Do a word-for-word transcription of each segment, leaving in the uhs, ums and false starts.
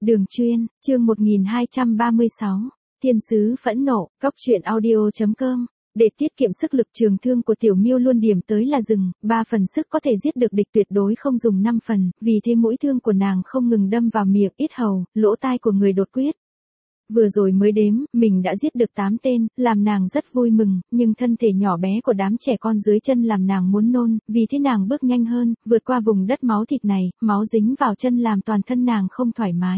Đường chuyên, chương một nghìn hai trăm ba mươi sáu, Thiên sứ phẫn nộ, cóc truyện audio chấm com. Để tiết kiệm sức lực, trường thương của Tiểu Miêu luôn điểm tới là rừng, ba phần sức có thể giết được địch, tuyệt đối không dùng năm phần, vì thế mũi thương của nàng không ngừng đâm vào miệng, yết hầu, lỗ tai của người đột quyết. Vừa rồi mới đếm, mình đã giết được tám tên, làm nàng rất vui mừng, nhưng thân thể nhỏ bé của đám trẻ con dưới chân làm nàng muốn nôn, vì thế nàng bước nhanh hơn, vượt qua vùng đất máu thịt này, máu dính vào chân làm toàn thân nàng không thoải mái.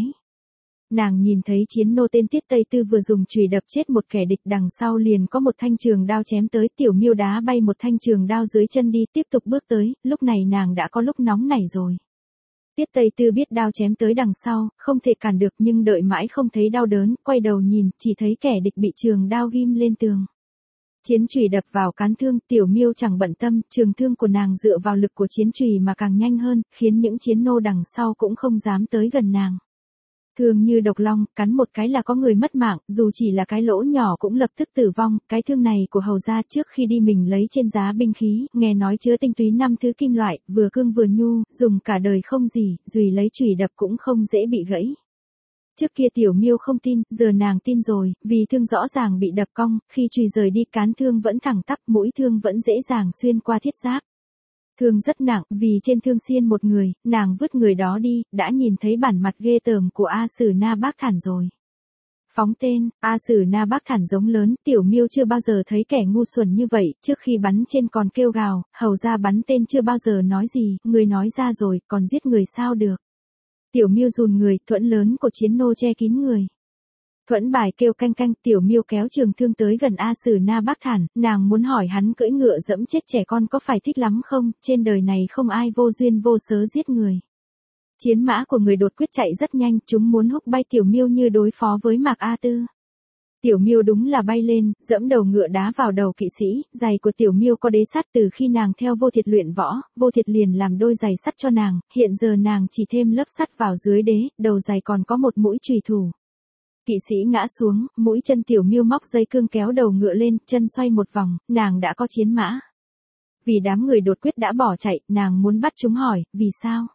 Nàng nhìn thấy chiến nô tên Tiết Tây Tư vừa dùng chùy đập chết một kẻ địch, đằng sau liền có một thanh trường đao chém tới, Tiểu Miêu đá bay một thanh trường đao dưới chân đi, tiếp tục bước tới, lúc này nàng đã có lúc nóng nảy rồi. Tiết Tây Tư biết đao chém tới đằng sau, không thể cản được, nhưng đợi mãi không thấy đau đớn, quay đầu nhìn, chỉ thấy kẻ địch bị trường đao ghim lên tường. Chiến chùy đập vào cán thương, Tiểu Miêu chẳng bận tâm, trường thương của nàng dựa vào lực của chiến chùy mà càng nhanh hơn, khiến những chiến nô đằng sau cũng không dám tới gần nàng. Thương như độc long, cắn một cái là có người mất mạng, dù chỉ là cái lỗ nhỏ cũng lập tức tử vong. Cái thương này của hầu gia trước khi đi mình lấy trên giá binh khí, nghe nói chứa tinh túy năm thứ kim loại, vừa cương vừa nhu, dùng cả đời không gì, dùy lấy chùy đập cũng không dễ bị gãy. Trước kia Tiểu Miêu không tin, giờ nàng tin rồi, vì thương rõ ràng bị đập cong, khi chùy rời đi cán thương vẫn thẳng tắp, mũi thương vẫn dễ dàng xuyên qua thiết giáp. Thương rất nặng, vì trên thương xiên một người, nàng vứt người đó đi, đã nhìn thấy bản mặt ghê tởm của A Sử Na Bác Thản rồi. Phóng tên, A Sử Na Bác Thản giống lớn, Tiểu Miêu chưa bao giờ thấy kẻ ngu xuẩn như vậy, trước khi bắn trên còn kêu gào, hầu ra bắn tên chưa bao giờ nói gì, người nói ra rồi, còn giết người sao được. Tiểu Miêu rùn người, thuẫn lớn của chiến nô che kín người. Thuẫn bài kêu canh canh, Tiểu Miêu kéo trường thương tới gần A Sử Na Bác Thản, nàng muốn hỏi hắn cưỡi ngựa dẫm chết trẻ con có phải thích lắm không, trên đời này không ai vô duyên vô cớ giết người. Chiến mã của người đột quyết chạy rất nhanh, chúng muốn húc bay Tiểu Miêu như đối phó với Mạc A Tư. Tiểu Miêu đúng là bay lên, dẫm đầu ngựa đá vào đầu kỵ sĩ, giày của Tiểu Miêu có đế sắt từ khi nàng theo Vô Thiệt luyện võ, Vô Thiệt liền làm đôi giày sắt cho nàng, hiện giờ nàng chỉ thêm lớp sắt vào dưới đế, đầu giày còn có một mũi chùy thủ. Kỵ sĩ ngã xuống, mũi chân Tiểu Miêu móc dây cương kéo đầu ngựa lên, chân xoay một vòng, nàng đã có chiến mã. Vì đám người đột quyết đã bỏ chạy, nàng muốn bắt chúng hỏi, vì sao?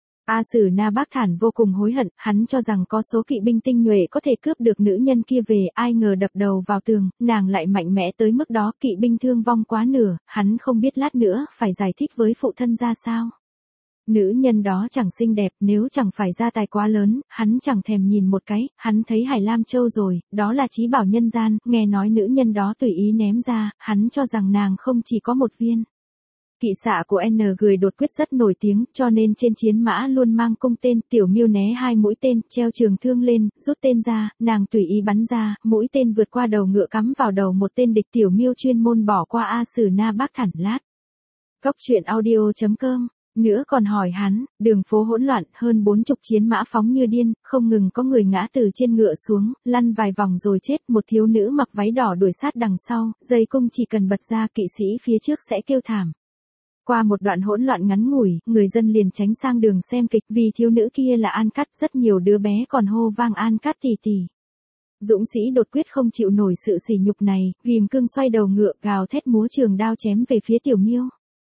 A Sử Na Bác Thản vô cùng hối hận, hắn cho rằng có số kỵ binh tinh nhuệ có thể cướp được nữ nhân kia về, ai ngờ đập đầu vào tường, nàng lại mạnh mẽ tới mức đó, kỵ binh thương vong quá nửa, hắn không biết lát nữa phải giải thích với phụ thân ra sao. Nữ nhân đó chẳng xinh đẹp, nếu chẳng phải gia tài quá lớn, hắn chẳng thèm nhìn một cái, hắn thấy Hải Lam Châu rồi, đó là trí bảo nhân gian, nghe nói nữ nhân đó tùy ý ném ra, hắn cho rằng nàng không chỉ có một viên. Kỵ xạ của N người đột quyết rất nổi tiếng, cho nên trên chiến mã luôn mang cung tên, Tiểu Miêu né hai mũi tên, treo trường thương lên, rút tên ra, nàng tùy ý bắn ra, mũi tên vượt qua đầu ngựa cắm vào đầu một tên địch, Tiểu Miêu chuyên môn bỏ qua A Sử Na Bác Thản lát. Cóc truyện audio chấm com. Nữa còn hỏi hắn, đường phố hỗn loạn, hơn bốn chục chiến mã phóng như điên, không ngừng có người ngã từ trên ngựa xuống, lăn vài vòng rồi chết, một thiếu nữ mặc váy đỏ đuổi sát đằng sau, dây cung chỉ cần bật ra kỵ sĩ phía trước sẽ kêu thảm. Qua một đoạn hỗn loạn ngắn ngủi, người dân liền tránh sang đường xem kịch, vì thiếu nữ kia là An Cát, rất nhiều đứa bé còn hô vang An Cát tỷ tỷ. Dũng sĩ đột quyết không chịu nổi sự sỉ nhục này, ghim cương xoay đầu ngựa, gào thét múa trường đao chém về phía Tiểu Miêu.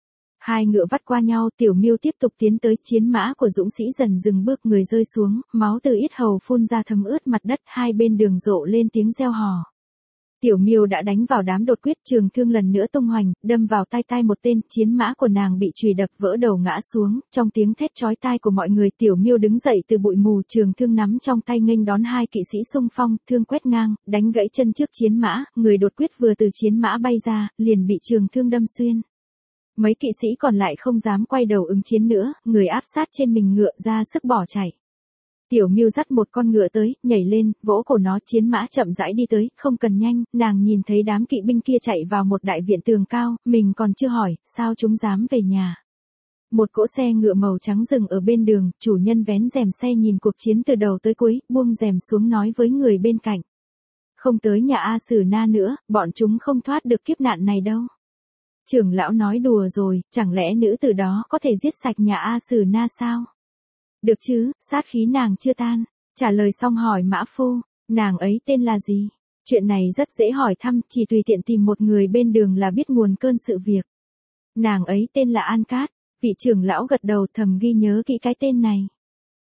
Hai ngựa vắt qua nhau, Tiểu Miêu tiếp tục tiến tới, chiến mã của dũng sĩ dần dừng bước, người rơi xuống, máu từ yết hầu phun ra thấm ướt mặt đất, hai bên đường rộ lên tiếng reo hò. Tiểu Miêu đã đánh vào đám đột quyết, trường thương lần nữa tung hoành, đâm vào tai tai một tên, chiến mã của nàng bị chùy đập vỡ đầu ngã xuống, trong tiếng thét chói tai của mọi người, Tiểu Miêu đứng dậy từ bụi mù, trường thương nắm trong tay nghênh đón hai kỵ sĩ xung phong, thương quét ngang, đánh gãy chân trước chiến mã, người đột quyết vừa từ chiến mã bay ra, liền bị trường thương đâm xuyên. Mấy kỵ sĩ còn lại không dám quay đầu ứng chiến nữa, người áp sát trên mình ngựa ra sức bỏ chạy. Tiểu Miêu dắt một con ngựa tới, nhảy lên, vỗ cổ nó, chiến mã chậm rãi đi tới, không cần nhanh, nàng nhìn thấy đám kỵ binh kia chạy vào một đại viện tường cao, mình còn chưa hỏi, sao chúng dám về nhà. Một cỗ xe ngựa màu trắng dừng ở bên đường, chủ nhân vén rèm xe nhìn cuộc chiến từ đầu tới cuối, buông rèm xuống nói với người bên cạnh. Không tới nhà A Sử Na nữa, bọn chúng không thoát được kiếp nạn này đâu. Trưởng lão nói đùa rồi, chẳng lẽ nữ tử đó có thể giết sạch nhà A Sử Na sao? Được chứ, sát khí nàng chưa tan. Trả lời xong hỏi Mã Phu, nàng ấy tên là gì? Chuyện này rất dễ hỏi thăm, chỉ tùy tiện tìm một người bên đường là biết nguồn cơn sự việc. Nàng ấy tên là An Cát. Vị trưởng lão gật đầu thầm ghi nhớ kỹ cái tên này.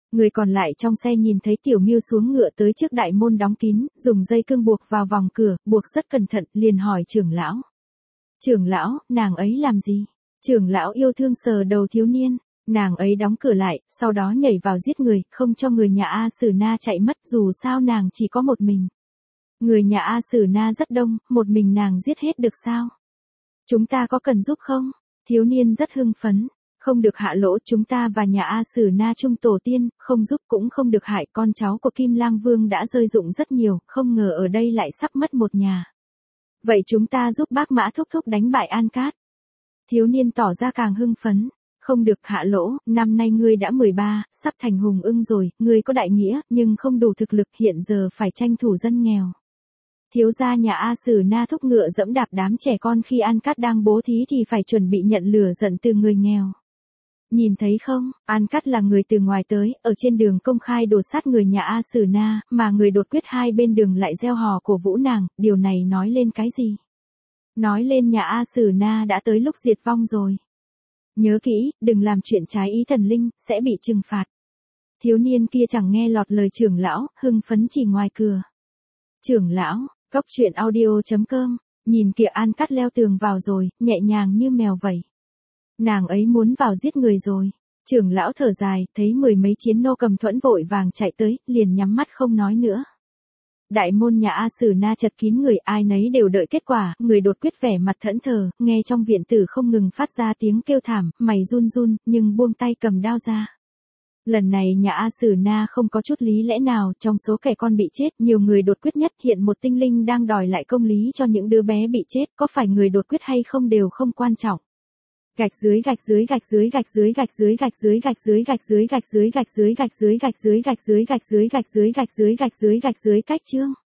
Người còn lại trong xe nhìn thấy Tiểu Miêu xuống ngựa tới trước đại môn đóng kín, dùng dây cương buộc vào vòng cửa, buộc rất cẩn thận, liền hỏi trưởng lão. Trưởng lão, nàng ấy làm gì? Trưởng lão yêu thương sờ đầu thiếu niên. Nàng ấy đóng cửa lại, sau đó nhảy vào giết người, không cho người nhà A Sử Na chạy mất, dù sao nàng chỉ có một mình. Người nhà A Sử Na rất đông, một mình nàng giết hết được sao? Chúng ta có cần giúp không? Thiếu niên rất hưng phấn. Không được hạ lỗ, chúng ta và nhà A Sử Na chung tổ tiên, không giúp cũng không được hại, con cháu của Kim Lang Vương đã rơi dụng rất nhiều, không ngờ ở đây lại sắp mất một nhà. Vậy chúng ta giúp bác Mã thúc thúc đánh bại An Cát. Thiếu niên tỏ ra càng hưng phấn. Không được hạ lỗ, năm nay ngươi đã mười ba, sắp thành hùng ưng rồi, ngươi có đại nghĩa, nhưng không đủ thực lực, hiện giờ phải tranh thủ dân nghèo. Thiếu gia nhà A Sử Na thúc ngựa dẫm đạp đám trẻ con khi An Cát đang bố thí thì phải chuẩn bị nhận lửa giận từ người nghèo. Nhìn thấy không, An Cát là người từ ngoài tới, ở trên đường công khai đổ sát người nhà A Sử Na, mà người đột quyết hai bên đường lại gieo hò cổ vũ nàng, điều này nói lên cái gì? Nói lên nhà A Sử Na đã tới lúc diệt vong rồi. Nhớ kỹ, đừng làm chuyện trái ý thần linh, sẽ bị trừng phạt. Thiếu niên kia chẳng nghe lọt lời trưởng lão, hưng phấn chỉ ngoài cửa. Trưởng lão, cốc truyện audio chấm com, nhìn kìa An Cát leo tường vào rồi, nhẹ nhàng như mèo vậy. Nàng ấy muốn vào giết người rồi. Trưởng lão thở dài, thấy mười mấy chiến nô cầm thuẫn vội vàng chạy tới, liền nhắm mắt không nói nữa. Đại môn nhà A Sử Na chật kín người, ai nấy đều đợi kết quả, người đột quyết vẻ mặt thẫn thờ, nghe trong viện tử không ngừng phát ra tiếng kêu thảm, mày run run, nhưng buông tay cầm đao ra. Lần này nhà A Sử Na không có chút lý lẽ nào, trong số kẻ con bị chết, nhiều người đột quyết nhất, hiện một tinh linh đang đòi lại công lý cho những đứa bé bị chết, có phải người đột quyết hay không đều không quan trọng. Gạch dưới gạch dưới gạch dưới gạch dưới gạch dưới gạch dưới gạch dưới gạch dưới gạch dưới gạch dưới gạch dưới gạch dưới gạch dưới gạch dưới gạch dưới gạch dưới gạch dưới gạch dưới cách chương.